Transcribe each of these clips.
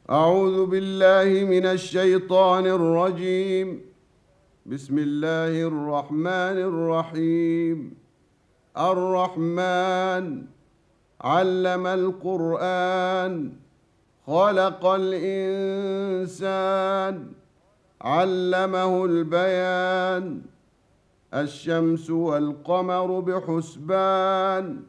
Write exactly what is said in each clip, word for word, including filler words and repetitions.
أعوذ بالله من الشيطان الرجيم. بسم الله الرحمن الرحيم. الرحمن علم القرآن، خلق الإنسان، علمه البيان. الشمس والقمر بحسبان،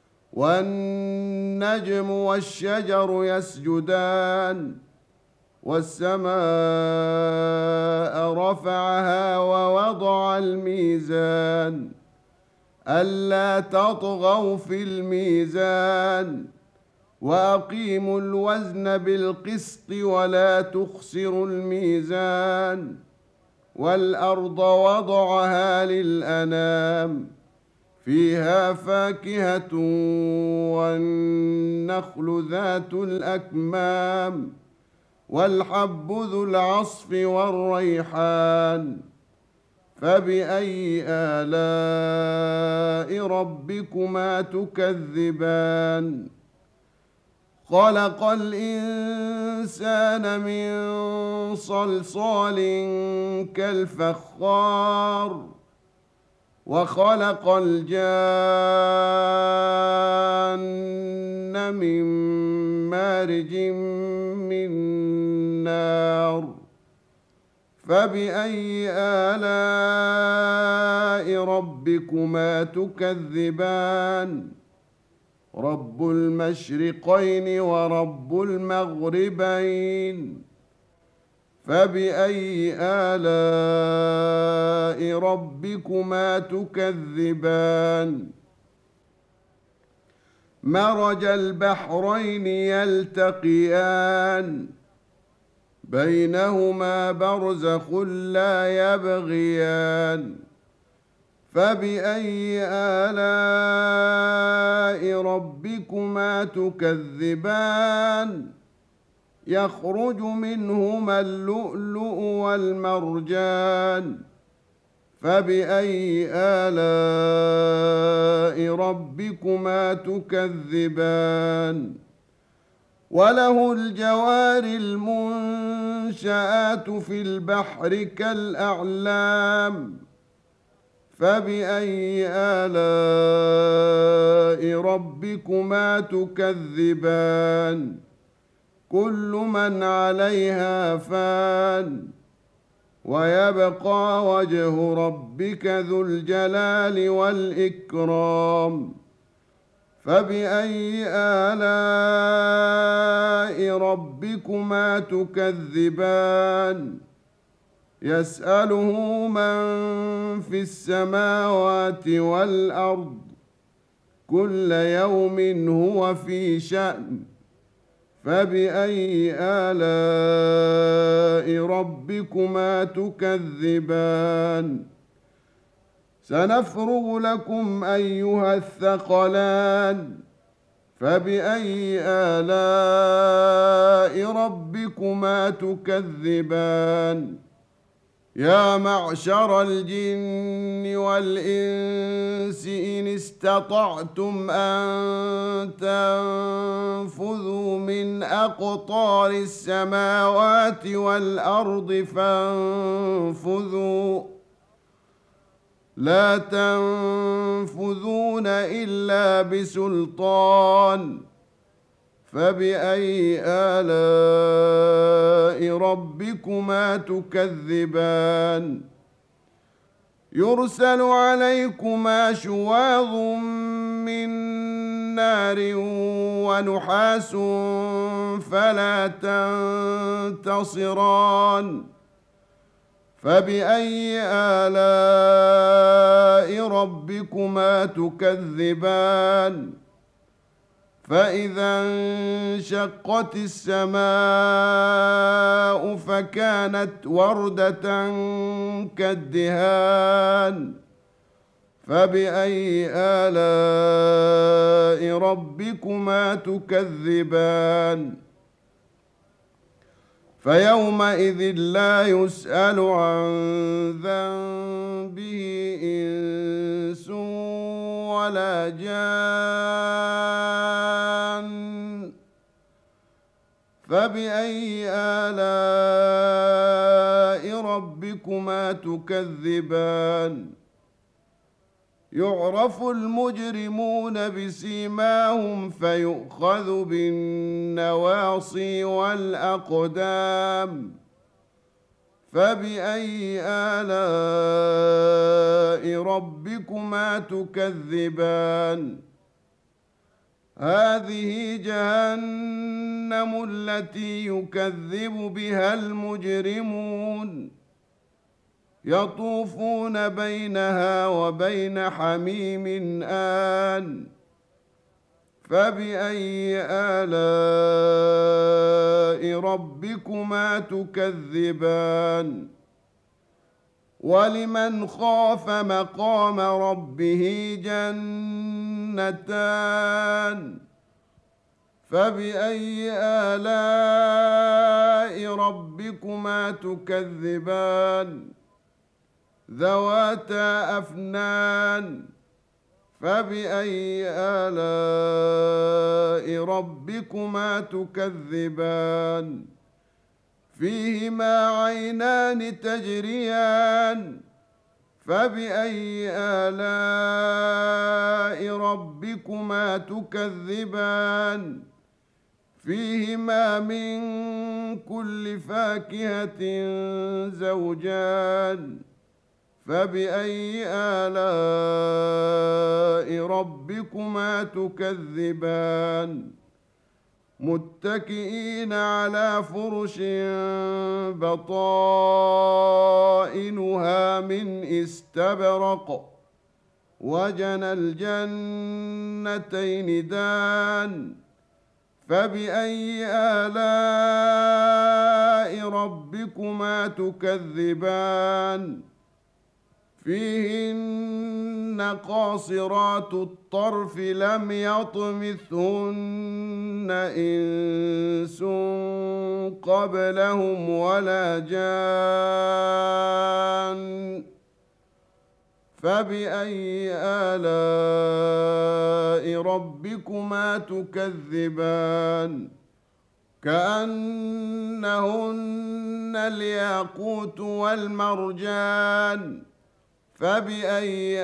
والنجم والشجر يسجدان. والسماء رفعها ووضع الميزان، ألا تطغوا في الميزان، وأقيموا الوزن بالقسط ولا تخسروا الميزان. والأرض وضعها للأنام، فيها فاكهة والنخل ذات الأكمام، والحب ذو العصف والريحان. فبأي آلاء ربكما تكذبان؟ خلق الإنسان من صلصال كالفخار، وخلق الجان من مارج من نار. فبأي آلاء ربكما تكذبان؟ رب المشرقين ورب المغربين. فبأي آلاء ربكما تكذبان؟ مرج البحرين يلتقيان، بينهما برزخ لا يبغيان. فبأي آلاء ربكما تكذبان؟ يخرج منهما اللؤلؤ والمرجان. فبأي آلاء ربكما تكذبان؟ وله الجوار المنشآت في البحر كالأعلام. فبأي آلاء ربكما تكذبان؟ كل من عليها فان، ويبقى وجه ربك ذو الجلال والإكرام. فبأي آلاء ربكما تكذبان؟ يسأله من في السماوات والأرض، كل يوم هو في شأن. فبأي آلاء ربكما تكذبان؟ سنفرغ لكم أيها الثقلان. فبأي آلاء ربكما تكذبان؟ يا معشر الجن والإنس إن استطعتم أن تنفذوا من أقطار السماوات والأرض فانفذوا، لا تنفذون إلا بسلطان. فبأي آلاء ربكما تكذبان؟ يرسل عليكما شواظ من نار ونحاس فلا تنتصران. فبأي آلاء ربكما تكذبان؟ فإذا انشقت السماء فكانت وردة كالدهان. فبأي آلاء ربكما تكذبان؟ فيومئذ لا يسأل عن ذنبه إنس ولا جان. فبأي آلاء ربكما تكذبان يعرف المجرمون بسيماهم فيؤخذ بالنواصي والأقدام فبأي آلاء ربكما تكذبان هذه جهنم التي يكذب بها المجرمون يطوفون بينها وبين حميم آن فبأي آلاء ربكما تكذبان ولمن خاف مقام ربه جنتان فبأي آلاء ربكما تكذبان ذواتا أفنان فبأي آلاء ربكما تكذبان فيهما عينان تجريان فبأي آلاء ربكما تكذبان فيهما من كل فاكهة زوجان فبأي آلاء ربكما تكذبان متكئين على فرش بطائنها من استبرق وجنى الجنتين دان فبأي آلاء ربكما تكذبان فيهن قاصرات الطرف لم يطمثهن إنس قبلهم ولا جان فبأي آلاء ربكما تكذبان كأنهن الياقوت والمرجان فبأي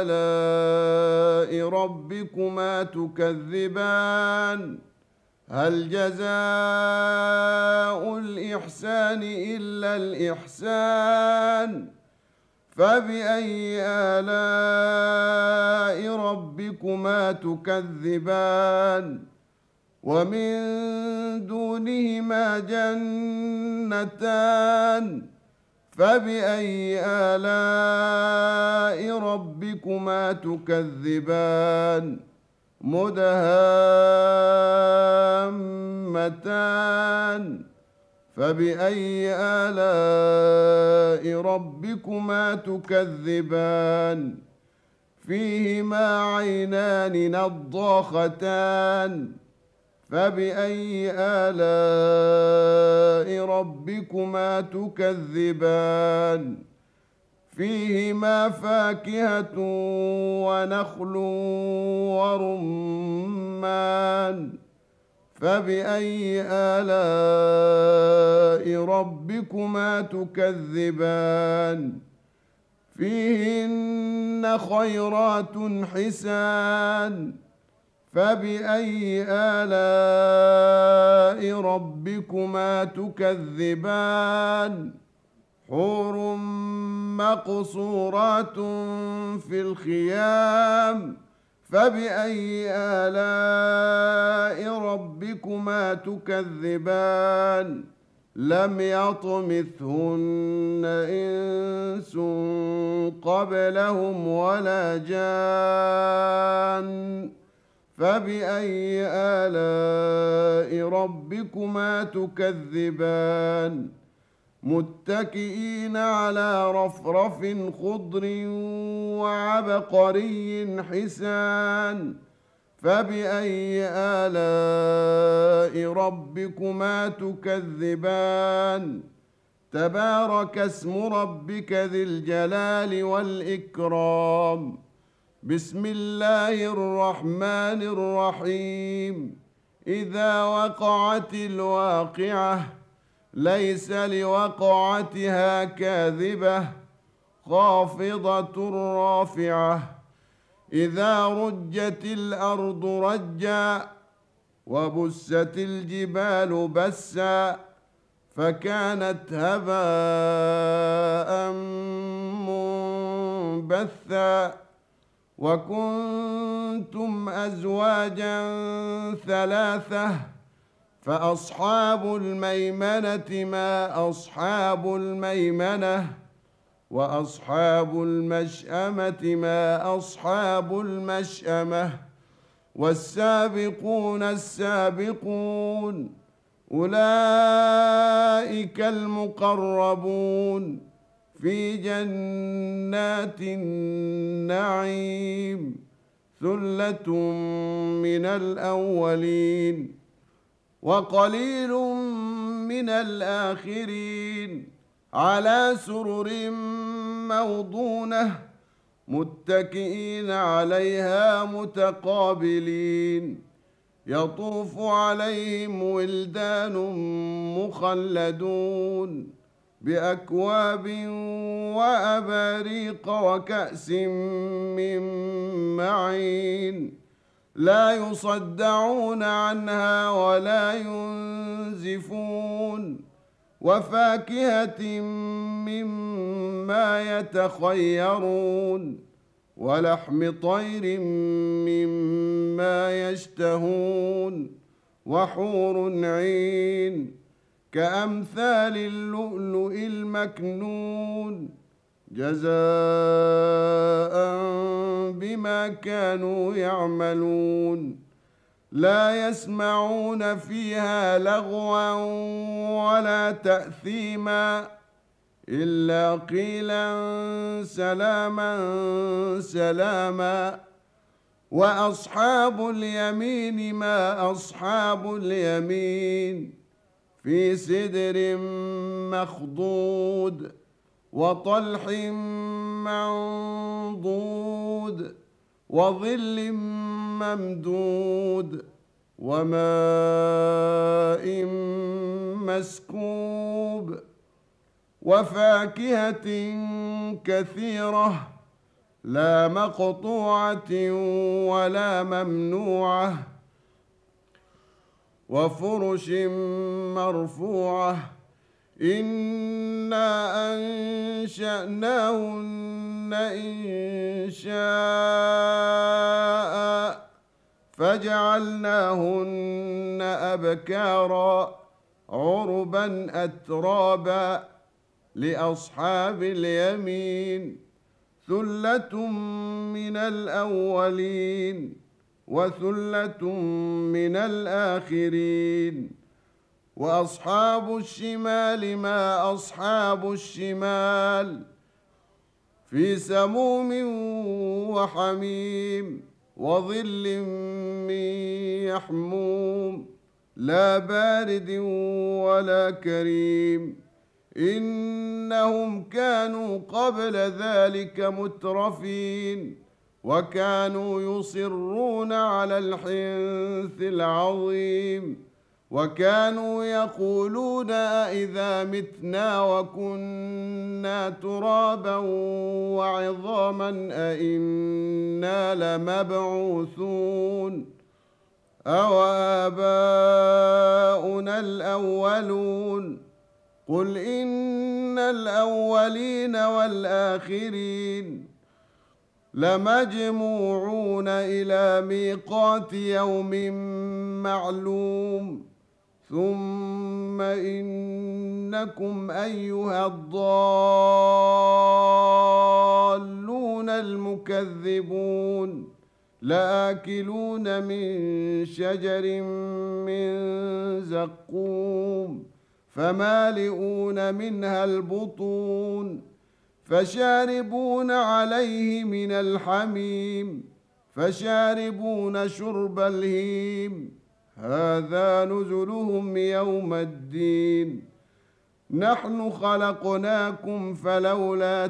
آلاء ربكما تكذبان هل جزاء الإحسان إلا الإحسان فبأي آلاء ربكما تكذبان ومن دونهما جنتان فبأي آلاء ربكما تكذبان مدهامتان فبأي آلاء ربكما تكذبان فيهما عينان نضاختان فبأي آلاء ربكما تكذبان فيهما فاكهة ونخل ورمان فبأي آلاء ربكما تكذبان فيهن خيرات حسان فبأي آلاء ربكما تكذبان حور مقصورات في الخيام فبأي آلاء ربكما تكذبان لم يطمثهن إنس قبلهم ولا جان فبأي آلاء ربكما تكذبان متكئين على رفرف خضر وعبقري حسان فبأي آلاء ربكما تكذبان تبارك اسم ربك ذي الجلال والإكرام بسم الله الرحمن الرحيم إذا وقعت الواقعة ليس لوقعتها كاذبة خافضة رافعة إذا رجت الأرض رجا وبست الجبال بسا فكانت هباء منبثا وكنتم أزواجا ثلاثة فأصحاب الميمنة ما أصحاب الميمنة وأصحاب المشأمة ما أصحاب المشأمة والسابقون السابقون أولئك المقربون في جنات النعيم ثلة من الأولين وقليل من الآخرين على سرر موضونة متكئين عليها متقابلين يطوف عليهم ولدان مخلدون بأكواب وأباريق وكأس من معين لا يصدعون عنها ولا ينزفون وفاكهة مما يتخيرون ولحم طير مما يشتهون وحور عين كأمثال اللؤلؤ المكنون جزاء بما كانوا يعملون لا يسمعون فيها لغوا ولا تأثيما إلا قيلا سلاما سلاما وأصحاب اليمين ما أصحاب اليمين في سدر مخضود وطلح منضود وظل ممدود وماء مسكوب وفاكهة كثيرة لا مقطوعة ولا ممنوعة وفرش مرفوعة إنا أنشأناهن إنشاء فجعلناهن أبكارا عربا أترابا لأصحاب اليمين ثلة من الأولين وثلة من الآخرين وأصحاب الشمال ما أصحاب الشمال في سموم وحميم وظل من يحموم لا بارد ولا كريم إنهم كانوا قبل ذلك مترفين وكانوا يصرون على الحنث العظيم وكانوا يقولون أإذا متنا وكنا ترابا وعظاما أإنا لمبعوثون أو آباؤنا الأولون قل إن الأولين والآخرين لمجموعون إلى ميقات يوم معلوم ثم إنكم أيها الضالون المكذبون لآكلون من شجر من زقوم فمالئون منها البطون فشاربون عليه من الحميم فشاربون شرب الهيم هذا نزلهم يوم الدين نحن خلقناكم فلولا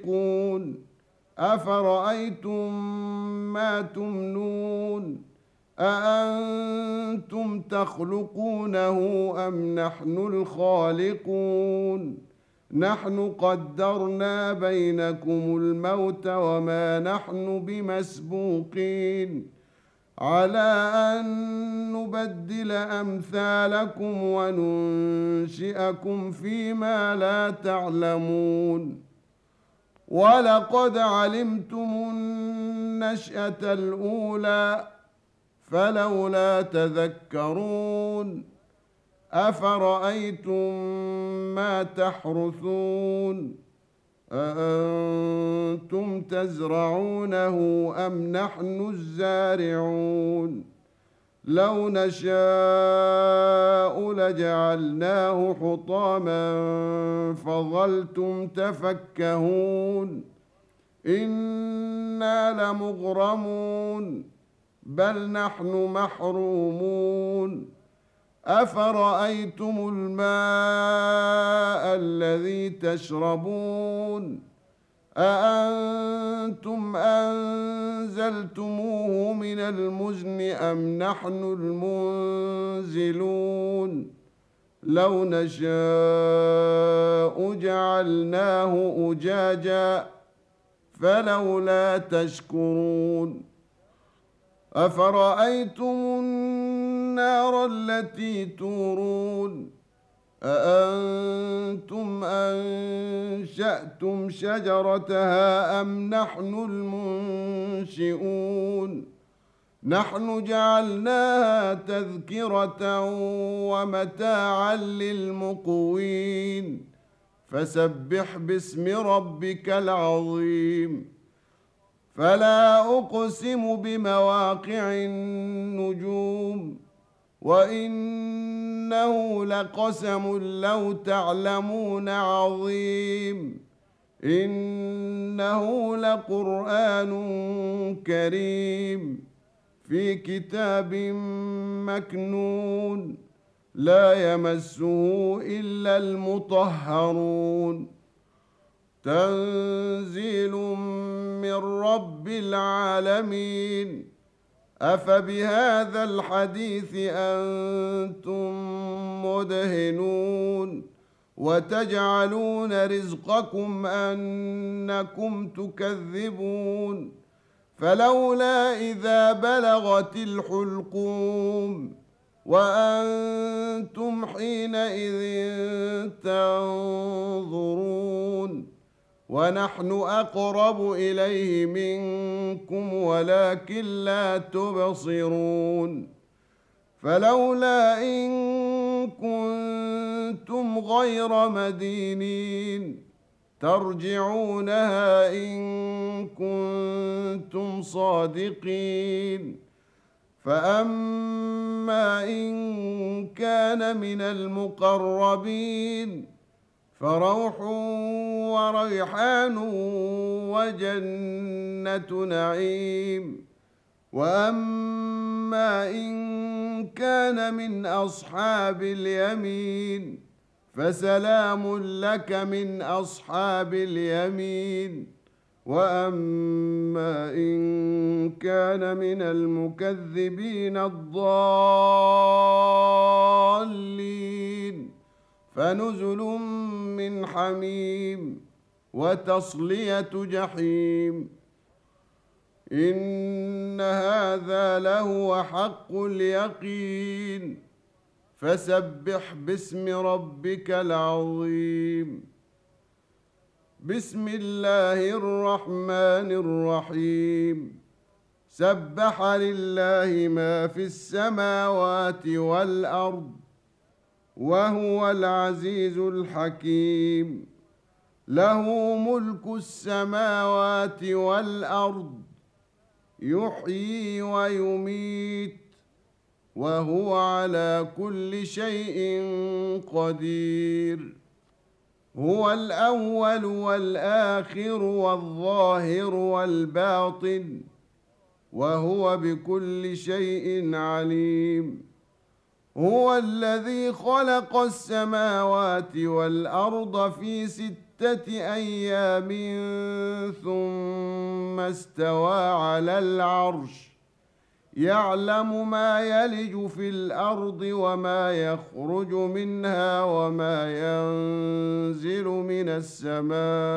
تصدقون أفرأيتم ما تمنون أأنتم تخلقونه أم نحن الخالقون نحن قدرنا بينكم الموت وما نحن بمسبوقين على أن نبدل أمثالكم وننشئكم فيما لا تعلمون ولقد علمتم النشأة الأولى فلولا تذكرون أفرأيتم ما تحرثون أأنتم تزرعونه أم نحن الزارعون لو نشاء لجعلناه حطاما فظلتم تفكهون إنا لمغرمون بل نحن محرومون أفرأيتم الماء الذي تشربون أأنتم أنزلتموه من المزن أم نحن المنزلون لو نشاء جعلناه أجاجا فلولا تشكرون أفرأيتم النار التي تورون أأنتم أنشأتم شجرتها أم نحن المنشئون نحن جعلناها تذكرة ومتاعا للمقوين فسبح باسم ربك العظيم فلا أقسم بمواقع النجوم وإنه لقسم لو تعلمون عظيم إنه لقرآن كريم في كتاب مكنون لا يمسه إلا المطهرون تنزيل من رب العالمين أفبهذا الحديث أنتم مدهنون وتجعلون رزقكم أنكم تكذبون فلولا إذا بلغت الحلقوم وأنتم حينئذ تنظرون ونحن أقرب إليه منكم ولكن لا تبصرون فلولا إن كنتم غير مدينين ترجعونها إن كنتم صادقين فأما إن كان من المقربين فروح وريحان وجنة نعيم وأما إن كان من أصحاب اليمين فسلام لك من أصحاب اليمين وأما إن كان من المكذبين الضالين فنزل من حميم وتصلية جحيم إن هذا لهو حق اليقين فسبح باسم ربك العظيم بسم الله الرحمن الرحيم سبح لله ما في السماوات والأرض وهو العزيز الحكيم له ملك السماوات والأرض يحيي ويميت وهو على كل شيء قدير هو الأول والآخر والظاهر والباطن وهو بكل شيء عليم هو الذي خلق السماوات والأرض في ستة أيام ثم استوى على العرش يعلم ما يلج في الأرض وما يخرج منها وما ينزل من السماء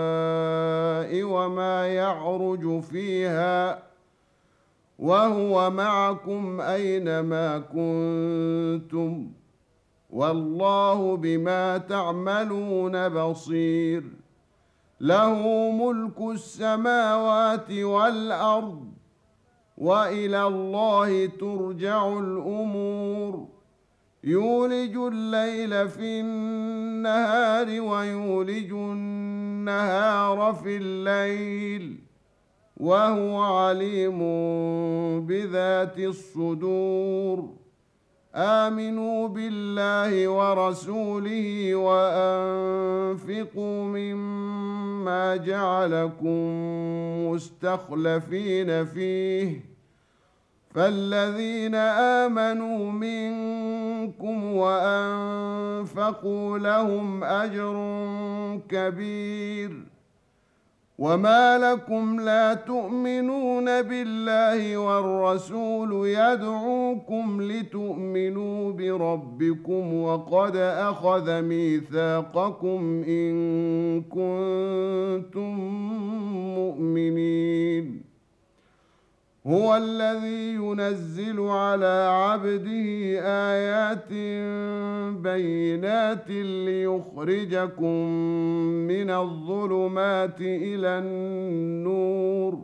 وما يعرج فيها وهو معكم أينما كنتم والله بما تعملون بصير. له ملك السماوات والأرض وإلى الله ترجع الأمور. يولج الليل في النهار ويولج النهار في الليل وهو عليم بذات الصدور. آمنوا بالله ورسوله وأنفقوا مما جعلكم مستخلفين فيه فالذين آمنوا منكم وأنفقوا لهم أجر كبير. وما لكم لا تؤمنون بالله والرسول يدعوكم لتؤمنوا بربكم وقد أخذ ميثاقكم إن كنتم مؤمنين. هو الذي ينزل على عبده آيات بينات ليخرجكم من الظلمات إلى النور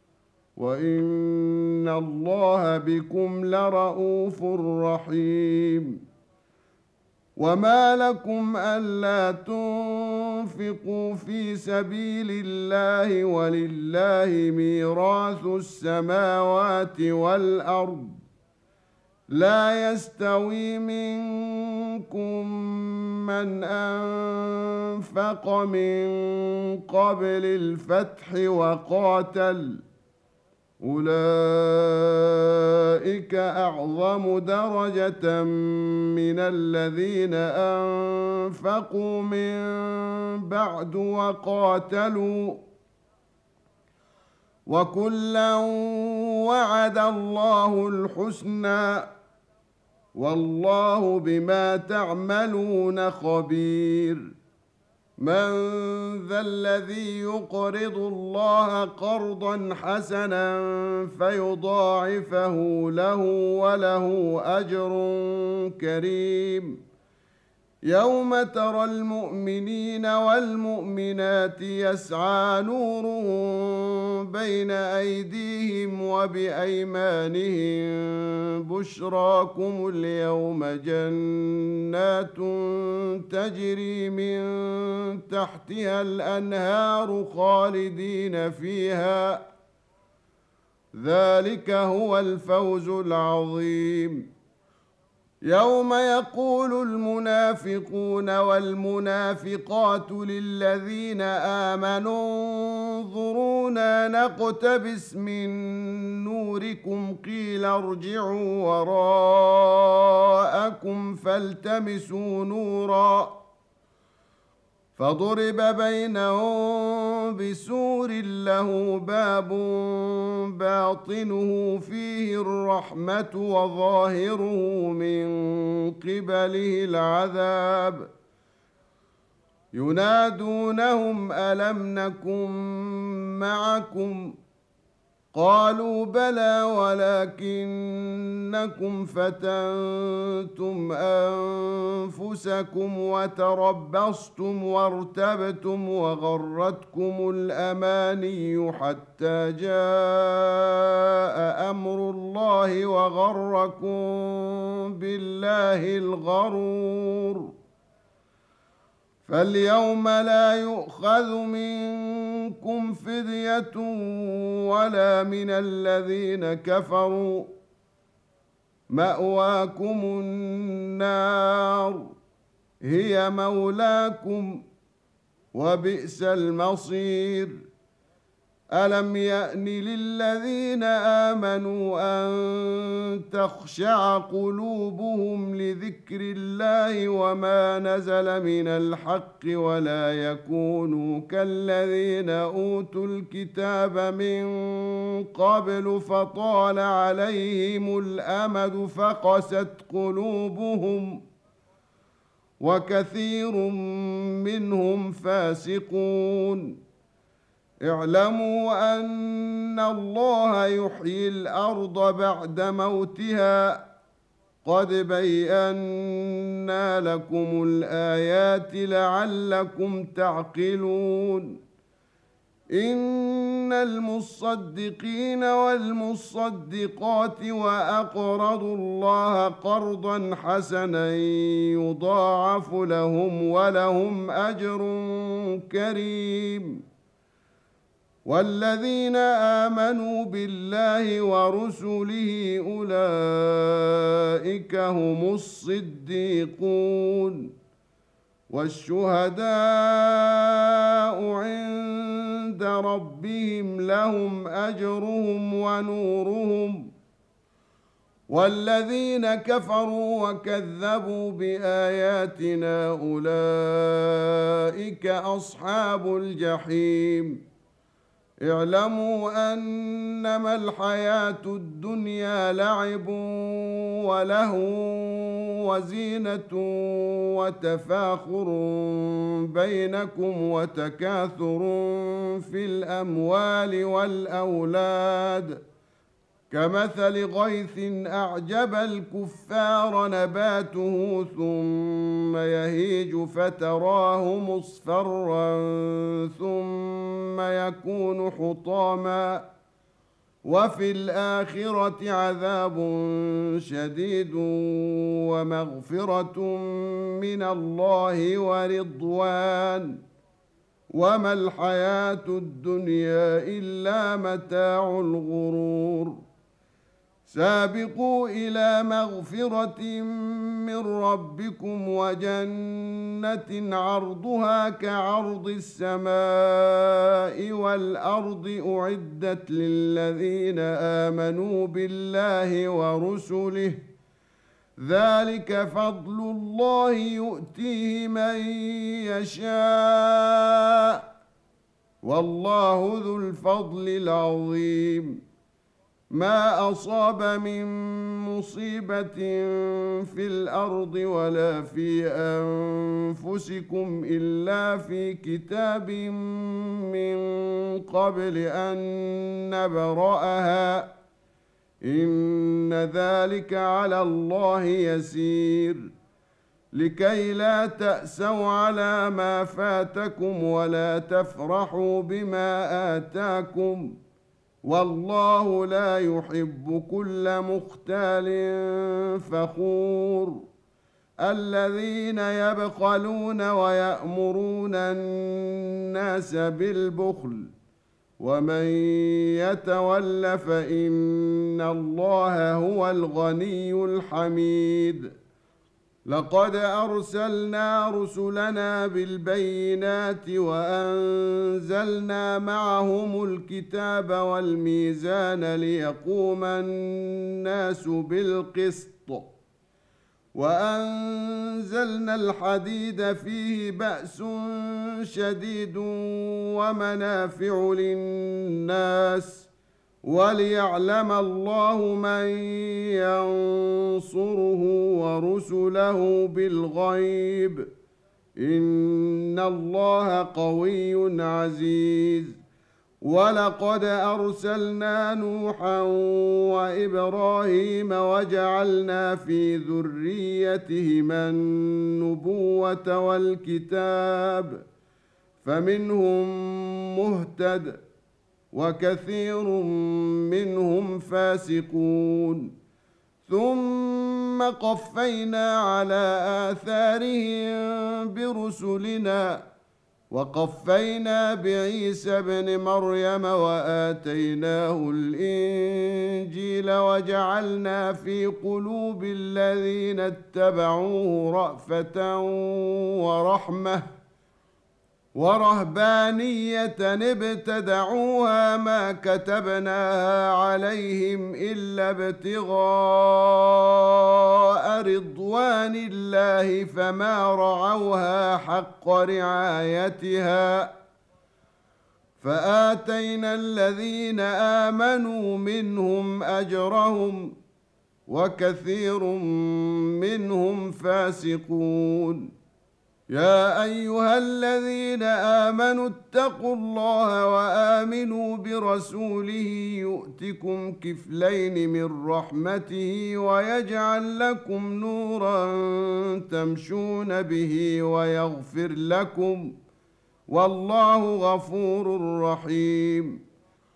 وإن الله بكم لرءوف رحيم. وما لكم ألا تنفقوا في سبيل الله ولله ميراث السماوات والأرض لا يستوي منكم من أنفق من قبل الفتح وقاتل أولئك أعظم درجة من الذين أنفقوا من بعد وقاتلوا وكلا وعد الله الحسنى والله بما تعملون خبير. من ذا الذي يقرض الله قرضا حسنا فيضاعفه له وله أجر كريم. يوم ترى المؤمنين والمؤمنات يسعى نورهم بين أيديهم وبأيمانهم بشراكم اليوم جنات تجري من تحتها الأنهار خالدين فيها ذلك هو الفوز العظيم. يوم يقول المنافقون والمنافقات للذين آمنوا انظرونا نقتبس من نوركم قيل ارجعوا وراءكم فالتمسوا نورا فضرب بينهم بسور له باب باطنه فيه الرحمة وظاهره من قبله العذاب ينادونهم ألم نكن معكم قالوا بلى ولكنكم فتنتم أنفسكم وتربصتم وارتبتم وغرتكم الأماني حتى جاء أمر الله وغركم بالله الغرور. فاليوم لا يؤخذ منكم فدية ولا من الذين كفروا مأواكم النار هي مولاكم وبئس المصير. ألم يأن للذين آمنوا أن تخشع قلوبهم لذكر الله وما نزل من الحق ولا يكونوا كالذين أوتوا الكتاب من قبل فطال عليهم الأمد فقست قلوبهم وكثير منهم فاسقون. اعلموا أن الله يحيي الأرض بعد موتها قد بينا لكم الآيات لعلكم تعقلون. إن المصدقين والمصدقات وأقرضوا الله قرضا حسنا يضاعف لهم ولهم أجر كريم. والذين آمنوا بالله ورسله أولئك هم الصديقون والشهداء عند ربهم لهم أجرهم ونورهم. والذين كفروا وكذبوا بآياتنا أولئك أصحاب الجحيم. اعلموا أنما الحياة الدنيا لعب ولهو وزينة وتفاخر بينكم وتكاثر في الأموال والأولاد كمثل غيث أعجب الكفار نباته ثم يهيج فتراه مصفرا ثم يكون حطاما وفي الآخرة عذاب شديد ومغفرة من الله ورضوان وما الحياة الدنيا إلا متاع الغرور. سابقوا إلى مغفرة من ربكم وجنة عرضها كعرض السماء والأرض أعدت للذين آمنوا بالله ورسله ذلك فضل الله يؤتيه من يشاء والله ذو الفضل العظيم. ما أصاب من مصيبة في الأرض ولا في أنفسكم إلا في كتاب من قبل أن نبرأها إن ذلك على الله يسير. لكي لا تأسوا على ما فاتكم ولا تفرحوا بما آتاكم والله لا يحب كل مختال فخور. الذين يبخلون ويأمرون الناس بالبخل ومن يتول فإن الله هو الغني الحميد. لقد أرسلنا رسلنا بالبينات وأنزلنا معهم الكتاب والميزان ليقوم الناس بالقسط وأنزلنا الحديد فيه بأس شديد ومنافع للناس وليعلم الله من ينصره ورسله بالغيب إن الله قوي عزيز. ولقد أرسلنا نوحا وإبراهيم وجعلنا في ذريتهما النبوة والكتاب فمنهم مهتد وكثير منهم فاسقون. ثم قفينا على آثارهم برسلنا وقفينا بعيسى ابن مريم وآتيناه الإنجيل وجعلنا في قلوب الذين اتبعوه رأفة ورحمة ورهبانية ابتدعوها ما كتبناها عليهم إلا ابتغاء رضوان الله فما رعوها حق رعايتها فآتينا الذين آمنوا منهم أجرهم وكثير منهم فاسقون. يا أيها الذين آمنوا اتقوا الله وآمنوا برسوله يؤتكم كفلين من رحمته ويجعل لكم نورا تمشون به ويغفر لكم والله غفور رحيم.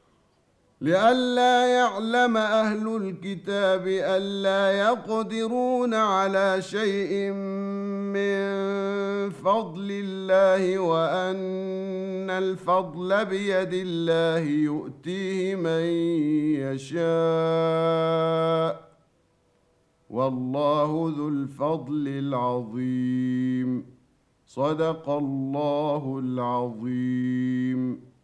لئلا يعلم أهل الكتاب ألا يقدرون على شيء من فضل الله وأن الفضل بيد الله يؤتيه من يشاء والله ذو الفضل العظيم. صدق الله العظيم.